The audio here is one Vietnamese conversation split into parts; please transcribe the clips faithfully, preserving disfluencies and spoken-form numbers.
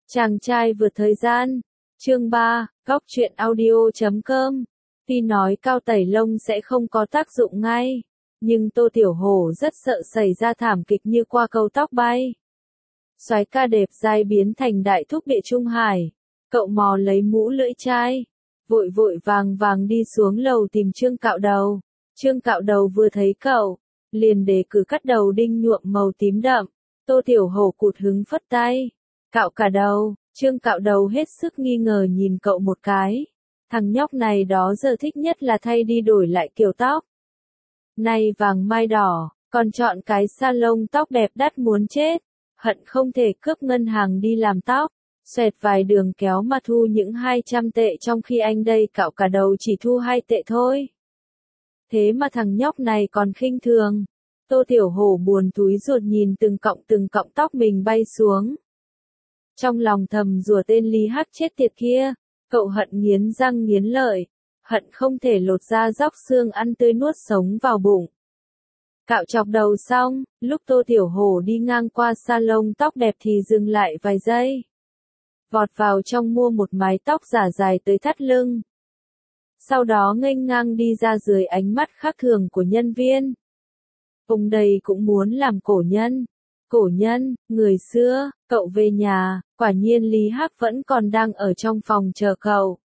Chàng trai vượt thời gian. Chương ba, góc truyện audio chấm com. Tuy nói cao tẩy lông sẽ không có tác dụng ngay, nhưng Tô Tiểu Hổ rất sợ xảy ra thảm kịch như qua cầu tóc bay. Soái ca đẹp dai biến thành đại thúc Địa Trung Hải. Cậu mò lấy mũ lưỡi chai, vội vội vàng vàng đi xuống lầu tìm Trương Cạo Đầu. Trương Cạo Đầu vừa thấy cậu, liền đề cử cắt đầu đinh nhuộm màu tím đậm. Tô Tiểu Hổ cụt hứng phất tay. Cạo cả đầu. Trương Cạo Đầu hết sức nghi ngờ nhìn cậu một cái. Thằng nhóc này đó giờ thích nhất là thay đi đổi lại kiểu tóc. Nay vàng mai đỏ, còn chọn cái salon tóc đẹp đắt muốn chết. Hận không thể cướp ngân hàng đi làm tóc. Xoẹt vài đường kéo mà thu những hai trăm tệ, trong khi anh đây cạo cả đầu chỉ thu hai tệ thôi. Thế mà thằng nhóc này còn khinh thường. Tô Tiểu Hổ buồn túi ruột nhìn từng cọng từng cọng tóc mình bay xuống. Trong lòng thầm rủa tên Lý Hắc chết tiệt kia. Cậu hận nghiến răng nghiến lợi. Hận không thể lột da róc xương ăn tươi nuốt sống vào bụng. Cạo chọc đầu xong, lúc Tô Tiểu Hổ đi ngang qua salon tóc đẹp thì dừng lại vài giây. Vọt vào trong mua một mái tóc giả dài tới thắt lưng. Sau đó nghênh ngang đi ra dưới ánh mắt khác thường của nhân viên. Ông đây cũng muốn làm cổ nhân. Cổ nhân, người xưa, cậu về nhà, quả nhiên Lý Hắc vẫn còn đang ở trong phòng chờ cậu.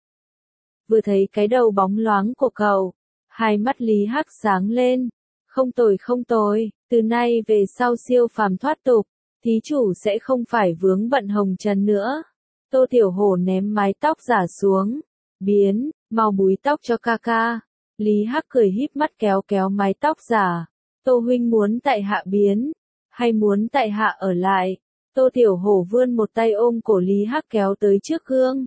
Vừa thấy cái đầu bóng loáng của cậu, hai mắt Lý Hắc sáng lên. Không tồi không tồi, từ nay về sau siêu phàm thoát tục, thí chủ sẽ không phải vướng bận hồng trần nữa. Tô Tiểu Hổ ném mái tóc giả xuống. Biến, mau búi tóc cho ca ca. Lý Hắc cười híp mắt kéo kéo mái tóc giả. Tô huynh muốn tại hạ biến, hay muốn tại hạ ở lại? Tô Tiểu Hổ vươn một tay ôm cổ Lý Hắc kéo tới trước gương.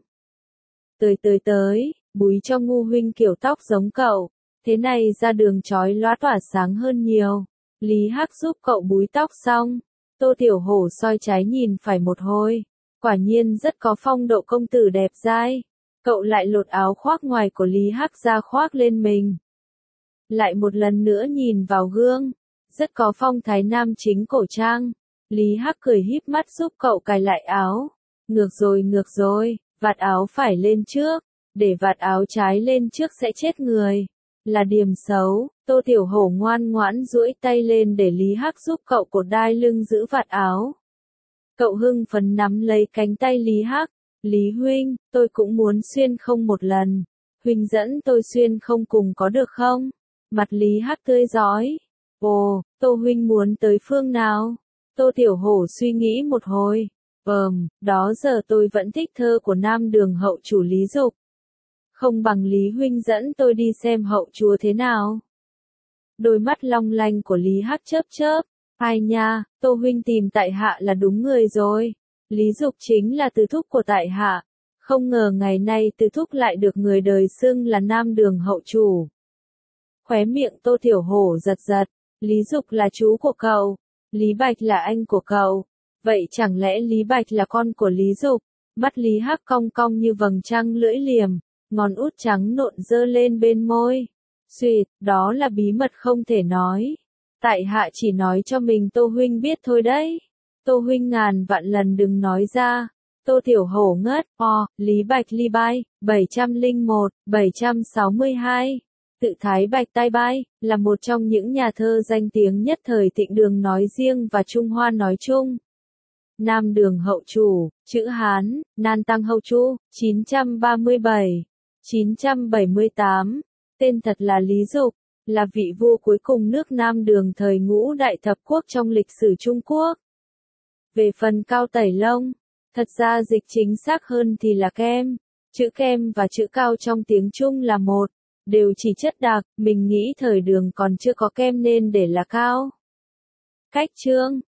Tới tới tới, búi cho ngu huynh kiểu tóc giống cậu. Thế này ra đường chói lóa tỏa sáng hơn nhiều. Lý Hắc giúp cậu búi tóc xong. Tô Tiểu Hổ soi trái nhìn phải một hồi. Quả nhiên rất có phong độ công tử đẹp dai. Cậu lại lột áo khoác ngoài của Lý Hắc ra khoác lên mình. Lại một lần nữa nhìn vào gương. Rất có phong thái nam chính cổ trang. Lý Hắc cười híp mắt giúp cậu cài lại áo. Ngược rồi ngược rồi, vạt áo phải lên trước. Để vạt áo trái lên trước sẽ chết người. Là điểm xấu. Tô Tiểu Hổ ngoan ngoãn duỗi tay lên để Lý Hắc giúp cậu cột đai lưng giữ vạt áo. Cậu hưng phấn nắm lấy cánh tay Lý Hắc. Lý huynh, tôi cũng muốn xuyên không một lần. Huynh dẫn tôi xuyên không cùng có được không? Mặt Lý Hắc tươi rói. Ồ, Tô huynh muốn tới phương nào? Tô Tiểu Hổ suy nghĩ một hồi. Ừm, đó giờ tôi vẫn thích thơ của Nam Đường hậu chủ Lý Dục. Không bằng Lý huynh dẫn tôi đi xem hậu chúa thế nào. Đôi mắt long lanh của Lý Hắc chớp chớp. Ai nha, Tô huynh tìm tại hạ là đúng người rồi. Lý Dục chính là từ thúc của tại hạ. Không ngờ ngày nay từ thúc lại được người đời xưng là Nam Đường hậu chủ. Khóe miệng Tô Tiểu Hổ giật giật. Lý Dục là chú của cậu. Lý Bạch là anh của cậu. Vậy chẳng lẽ Lý Bạch là con của Lý Dục? Mắt Lý Hắc cong cong như vầng trăng lưỡi liềm. Ngón út trắng nộn giơ lên bên môi. Xuyệt, đó là bí mật không thể nói. Tại hạ chỉ nói cho mình Tô huynh biết thôi đấy. Tô huynh ngàn vạn lần đừng nói ra. Tô Tiểu Hổ ngất, o, Lý Bạch ly bai, bảy trăm lẻ một, bảy trăm sáu mươi hai. Tự Thái Bạch Tai Bai, là một trong những nhà thơ danh tiếng nhất thời Thịnh Đường nói riêng và Trung Hoa nói chung. Nam Đường hậu chủ, chữ Hán, Nan Tăng Hậu Chu, chín trăm ba mươi bảy đến chín trăm bảy mươi tám. Tên thật là Lý Dục, là vị vua cuối cùng nước Nam Đường thời ngũ đại thập quốc trong lịch sử Trung Quốc. Về phần cao tẩy lông, thật ra dịch chính xác hơn thì là kem. Chữ kem và chữ cao trong tiếng Trung là một, đều chỉ chất đặc, mình nghĩ thời Đường còn chưa có kem nên để là cao. Cách chương